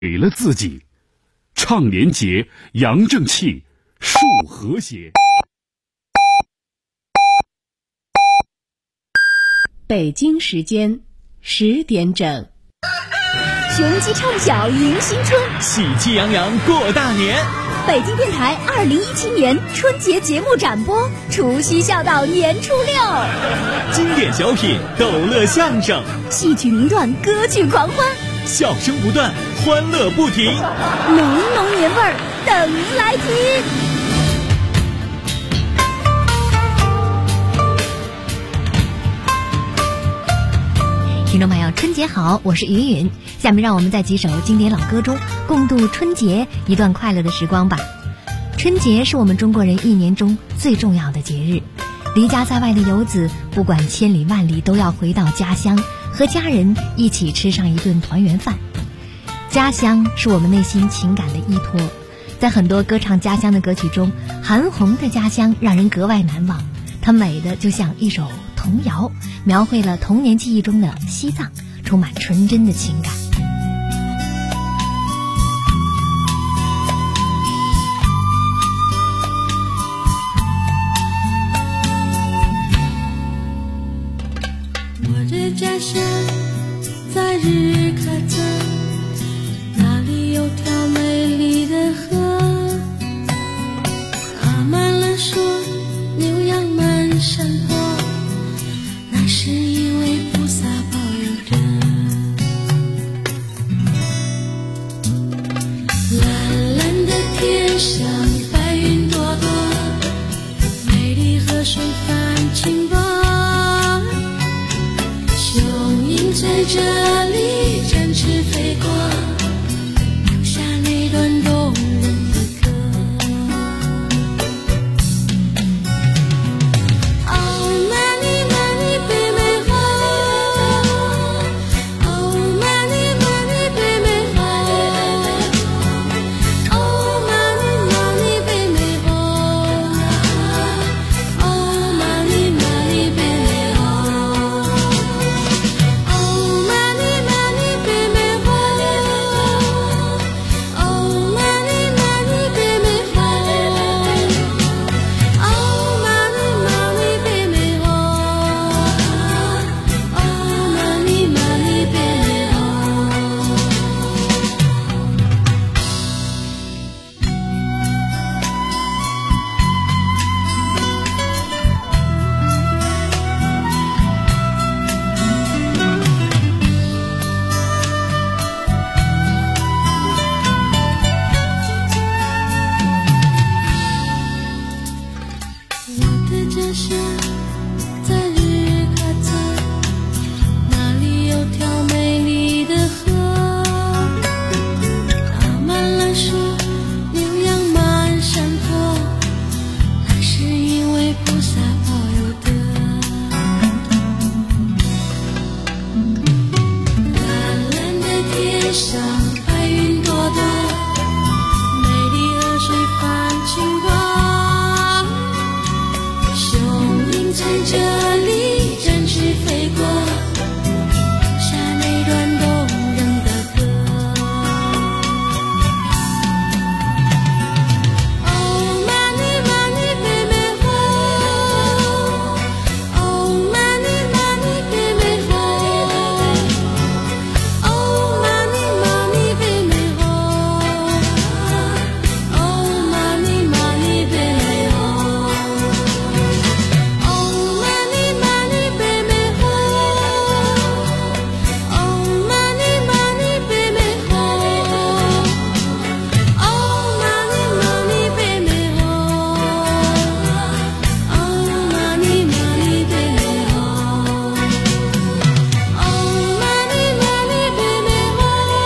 给了自己，倡廉洁，扬正气，树和谐。 北京时间10点整， 雄鸡唱晓迎新春， 喜气洋洋过大年。 北京电台2017年春节节目展播，除夕笑到年初6， 经典小品、逗乐相声、 戏曲名段、歌剧狂欢， 笑声不断，欢乐不停， 浓浓年味儿等您来听。 听众朋友，春节好，我是云云。下面让我们在几首经典老歌中共度春节一段快乐的时光吧。春节是我们中国人一年中最重要的节日，离家在外的游子不管千里万里都要回到家乡，和家人一起吃上一顿团圆饭。家乡是我们内心情感的依托，在很多歌唱家乡的歌曲中，韩红的家乡让人格外难忘，它美的就像一首童谣，描绘了童年记忆中的西藏，充满纯真的情感。 我的家乡在日喀则，那里有条美丽的河，爬满了树，牛羊满山坡，那是因为菩萨保佑着。蓝蓝的天上白云朵朵，美丽河水泛清波，雄鹰在这里展翅飞过，留下那段动人的歌。Oh many many baby ho, oh many many baby ho, oh many many baby ho, oh many many baby ho, oh many many baby ho, oh many many baby ho, oh many many baby ho, oh many many baby ho。我的家乡在日喀则，那里有条美丽的河，爬满了树，牛羊满山坡，那是因为菩萨保佑的。蓝蓝的天上白云朵朵，美丽河水泛清波，雄鹰在这里展翅飞过，留下那段动人的歌。Oh many many baby ho, oh many many baby ho, oh many many baby ho, oh many many baby ho, oh many many baby ho, oh many many baby ho, oh many many baby ho, oh many many baby ho, oh many many baby ho,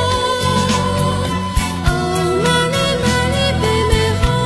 oh many many baby ho。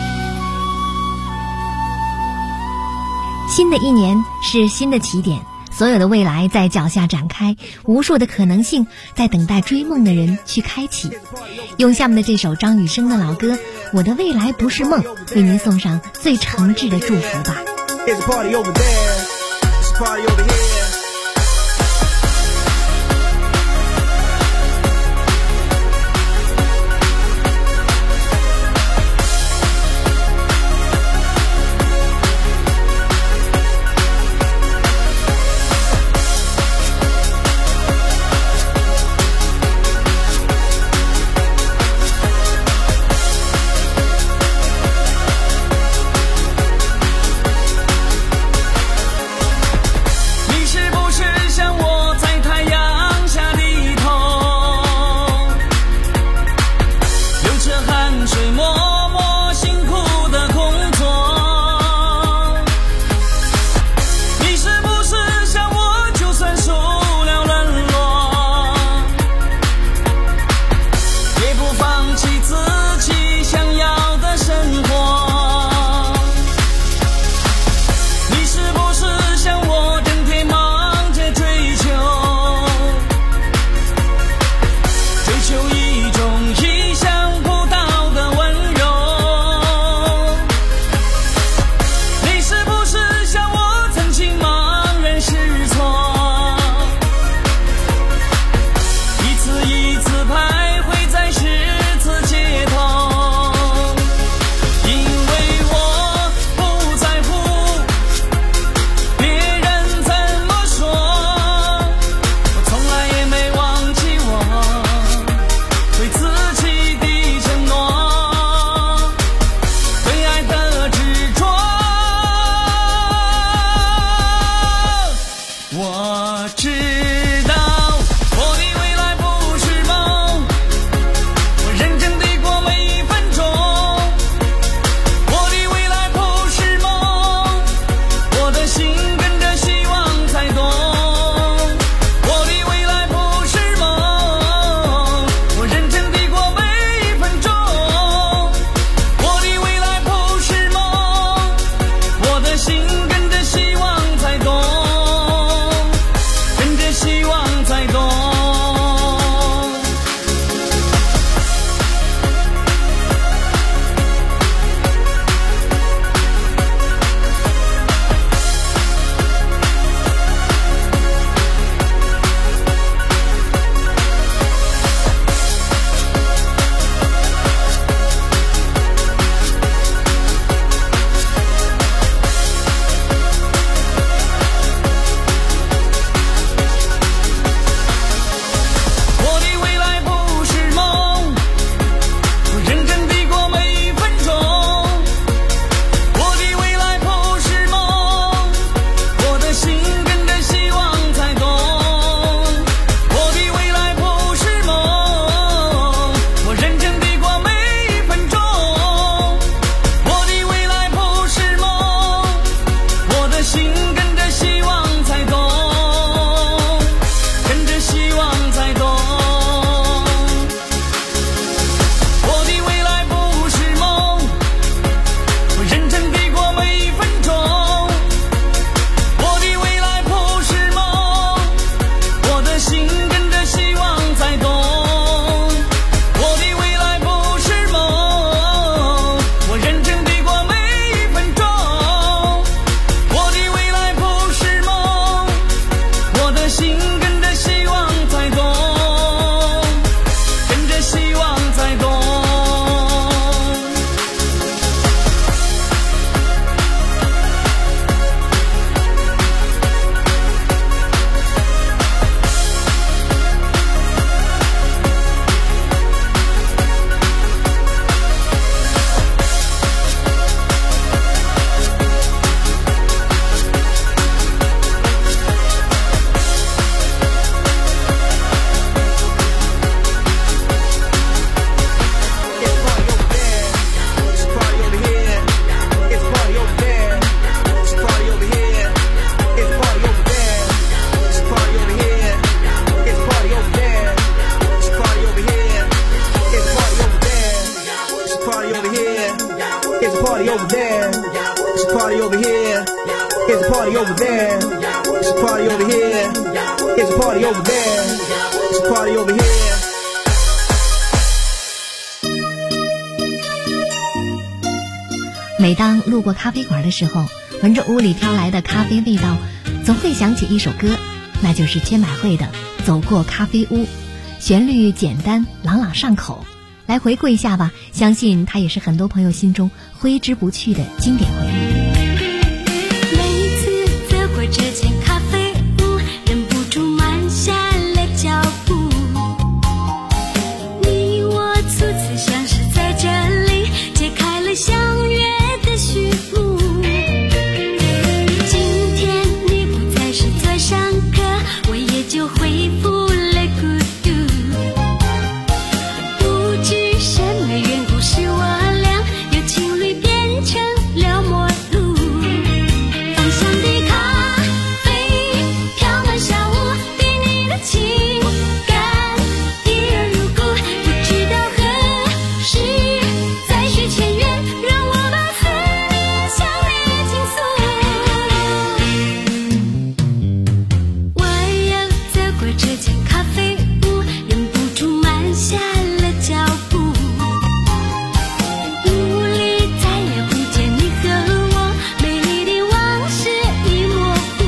新的一年是新的起点， 所有的未来在脚下展开，无数的可能性在等待追梦的人去开启。用下面的这首张雨生的老歌《我的未来不是梦》，为您送上最诚挚的祝福吧。 party over there. It's a party over here. Here's a party over there. It's a party over here. Here's a party over there. It's a party over here. 每当路过咖啡馆的时候，闻着屋里飘来的咖啡味道，总会想起一首歌，那就是千百惠的《走过咖啡屋》，旋律简单，朗朗上口。来回顾一下吧，相信它也是很多朋友心中挥之不去的经典回忆。 每次走过这间咖啡屋，忍不住慢下了脚步。你我初次相识在这里，揭开了相约的序幕。今天你不再是座上客，我也就恢复了孤独。不知什么缘故使我俩由情侣变成了陌路。芳香的咖啡飘满小屋，对你的情感一而如故。不知道何时再续前缘，让我把思念向你倾诉。我又走过这间咖啡屋，忍不住慢下了脚步。屋里再也不见你和我，美丽的往事已模糊。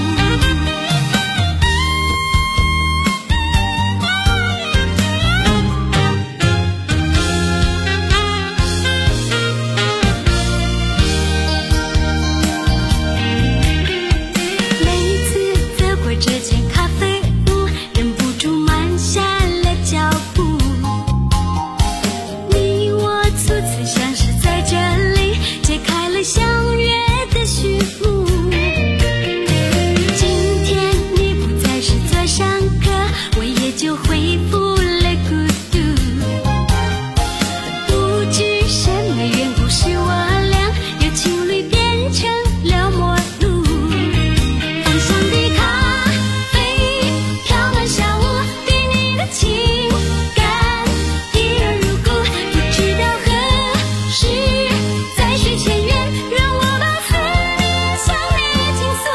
每次走过这间咖啡屋，忍不住慢下了脚步。你我初次相识在这里，揭开了相约的序幕。今天你不再是座上客，我也就恢复了孤独。不知什么缘故使我俩由情侣变成了陌路。芳香的咖啡飘满小屋，对你的情感一而如故。不知道何时再续前缘，让我把思念向你倾诉。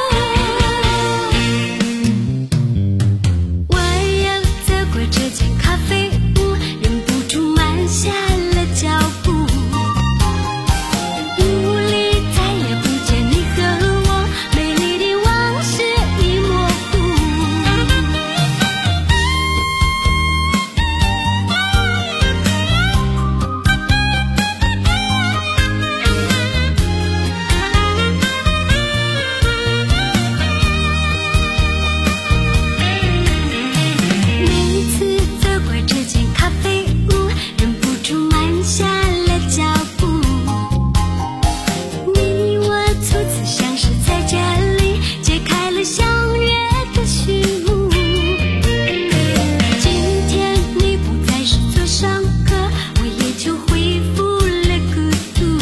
我又走过这间咖啡屋，忍不住慢下了脚步。屋里再也不见你和我，美丽的往事已模糊。每次走过这间咖啡屋，忍不住慢下了脚步。你我初次相识在这里，揭开了相约的序幕。今天你不再是座上客，我也就恢复了孤独。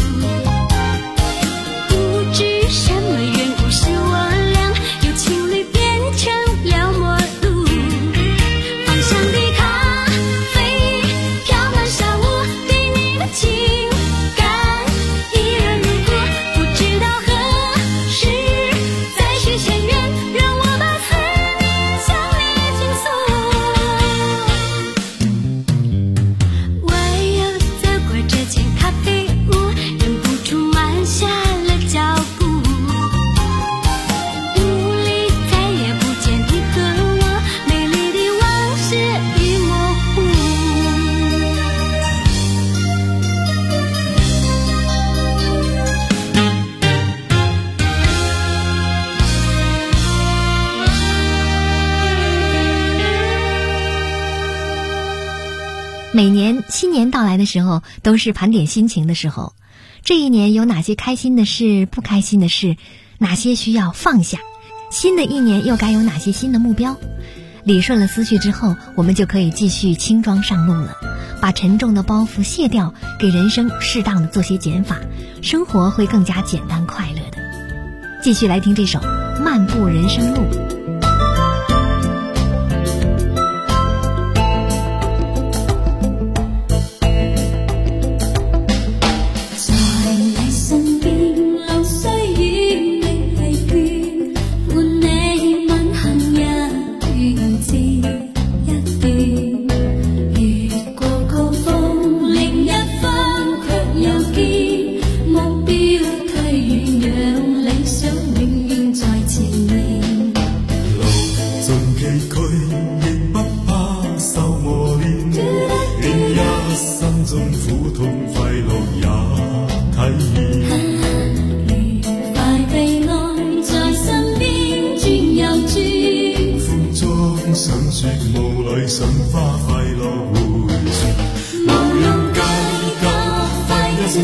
不知什么缘故使我俩由情侣变成了陌路。芳香的咖啡飘满小屋，对你的情感一而如故。不知道何时再续前缘，让我把思念向你倾诉。我又走过这间咖啡屋，忍不住慢下了脚步。屋里再也不见你和我，美丽的往事已模糊。 每年新年到来的时候，都是盘点心情的时候。这一年有哪些开心的事、不开心的事，哪些需要放下？新的一年又该有哪些新的目标？理顺了思绪之后，我们就可以继续轻装上路了，把沉重的包袱卸掉，给人生适当的做些减法，生活会更加简单快乐的。继续来听这首《漫步人生路》。 在你身邊，流逝已未疲憊。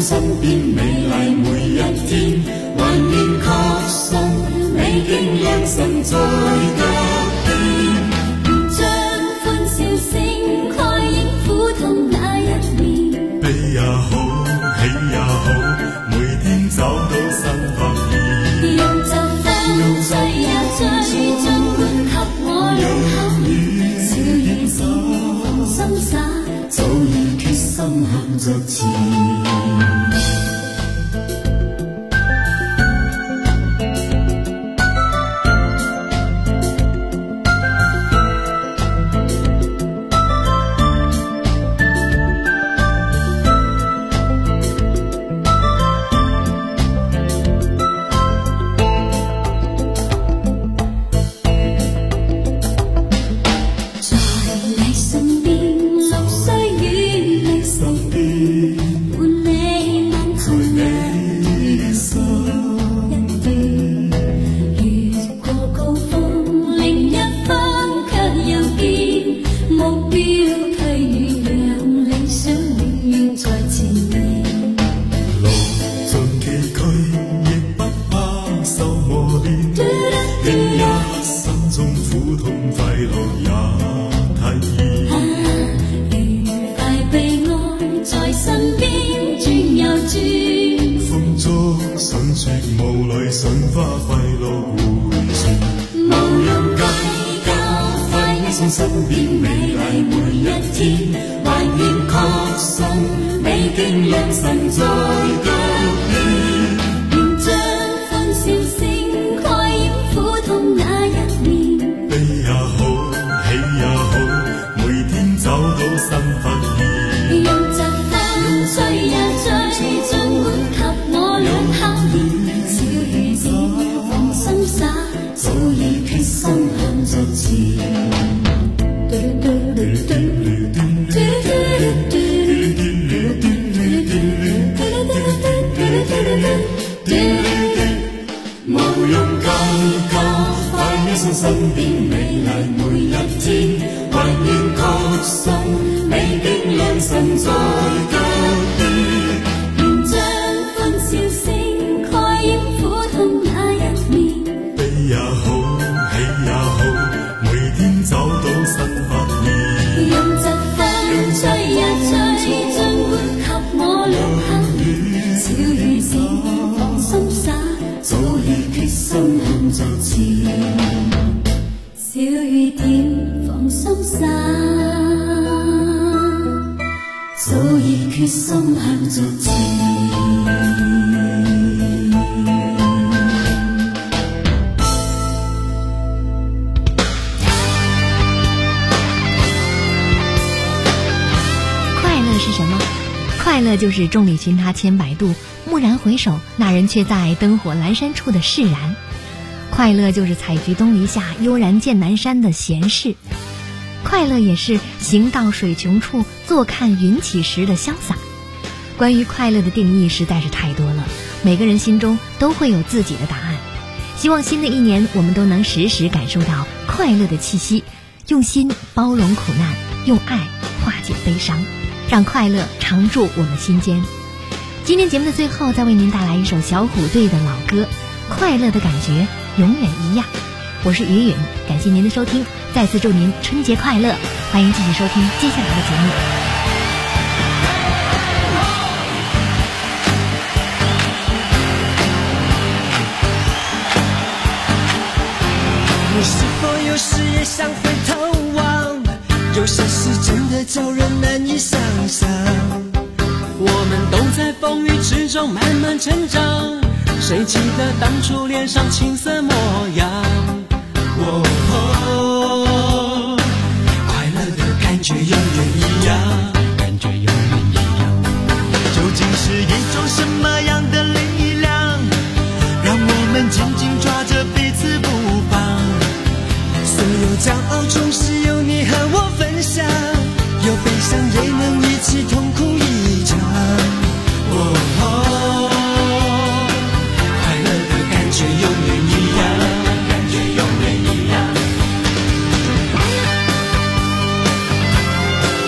身邊美麗每一天，還願確信美景良辰在腳邊， 將歡笑聲蓋掩苦痛那一面， 悲也好，喜也好，每天找到新發現， 用疾風追也追，盡管給我用口語，笑與笑放心灑， 早已決心向着前。 就是众里寻他千百度，蓦然回首，那人却在灯火阑珊处的释然。快乐就是采菊东篱下，悠然见南山的闲适。快乐也是行到水穷处，坐看云起时的潇洒。关于快乐的定义实在是太多了，每个人心中都会有自己的答案。希望新的一年我们都能时时感受到快乐的气息，用心包容苦难，用爱化解悲伤，让快乐常驻我们心间。今天节目的最后，再为您带来一首小虎队的老歌《快乐的感觉永远一样》。我是于允，感谢您的收听，再次祝您春节快乐，欢迎继续收听接下来的节目。 你是否有时也想回头望？有些事真的叫人难以想象。我们都在风雨之中慢慢成长，谁记得当初脸上青涩模样？快乐的感觉永远一样，感觉永远一样。究竟是一种什么样的力量，让我们紧紧抓着彼此不放？所有骄傲总是有你和我分享，有悲伤也能一起痛哭一场。快乐的感觉永远一样，感觉永远一样。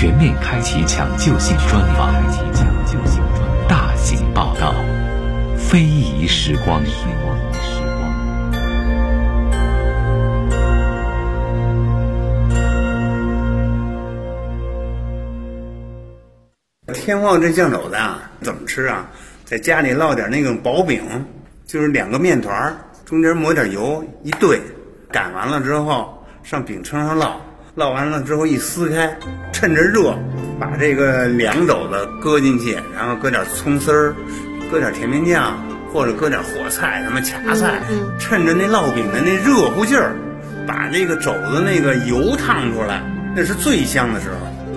全面开启抢救性专访，大型报道，非遗时光。 天福号这酱肘子啊，怎么吃啊？在家里烙点那个薄饼，就是2个面团，中间抹点油，一对，擀完了之后上饼铛上烙，烙完了之后一撕开，趁着热把这个凉肘子搁进去，然后搁点葱丝儿，搁点甜面酱，或者搁点火菜、什么掐菜，趁着那烙饼的那热乎劲儿，把这个肘子那个油烫出来，那是最香的时候。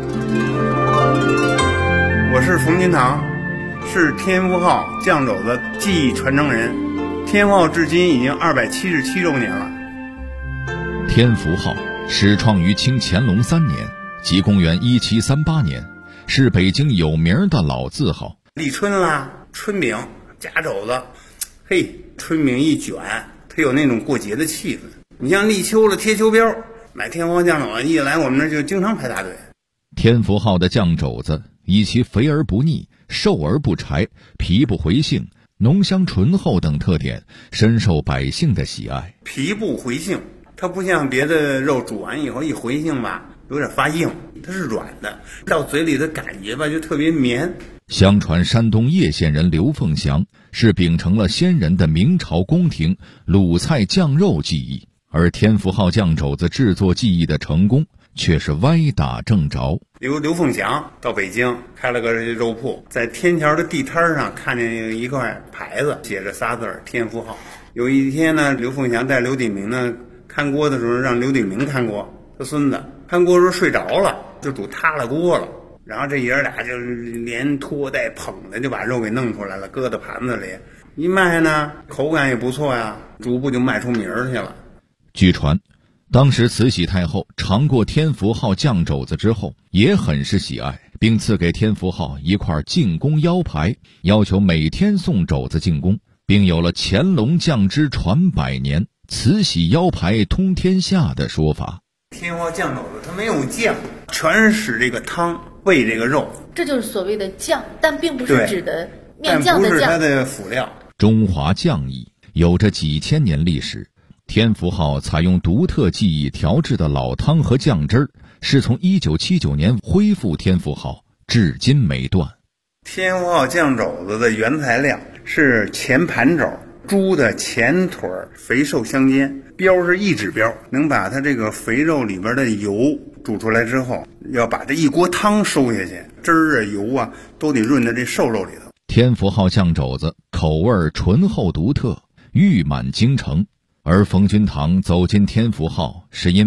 我是冯金堂，是天福号酱肘子技艺传承人。天福号至今已经277周年了。 天福号始创于清乾隆3年，即公元1738年，是北京有名的老字号。 立春啦，春饼夹肘子，嘿，春饼一卷，它有那种过节的气氛。你像立秋了贴秋膘，买天福号酱肘子一来，我们那就经常排大队。 天福号的酱肘子以其肥而不腻、瘦而不柴、皮不回性、浓香醇厚等特点，深受百姓的喜爱。 皮不回性，它不像别的肉煮完以后一回性吧，有点发硬，它是软的，到嘴里的感觉吧就特别绵。 相传山东叶县人刘凤祥是秉承了先人的明朝宫廷卤菜酱肉技艺，而天福号酱肘子制作技艺的成功却是歪打正着。 刘凤祥到北京开了个肉铺，在天桥的地摊上看见一块牌子，写着仨字天福号。有一天呢，刘凤祥带刘鼎明呢看锅的时候，让刘鼎明看锅，他孙子看锅时候睡着了，就煮塌了锅了。然后这爷俩就连拖带捧的就把肉给弄出来了，搁到盘子里一卖呢，口感也不错呀，逐步就卖出名儿去了。 据传当时慈禧太后尝过天福号酱肘子之后也很是喜爱，并赐给天福号一块进宫腰牌，要求每天送肘子进宫，并有了乾隆酱汁传100年，慈禧腰牌通天下的说法。 天福号酱肘子它没有酱，全是使这个汤喂这个肉， 这就是所谓的酱，但并不是指的面酱的酱， 但不是它的辅料。 中华酱艺有着几千年历史，天福号采用独特技艺调制的老汤和酱汁儿，是从1979年恢复天福号，至今没断。 天福号酱肘子的原材料是前盘肘，猪的前腿肥瘦相间，膘是1指膘，能把它这个肥肉里边的油煮出来之后，要把这一锅汤收下去，汁儿啊油啊都得润在这瘦肉里头。 天福号酱肘子口味醇厚独特，玉满京城，而冯君堂走进天福号是因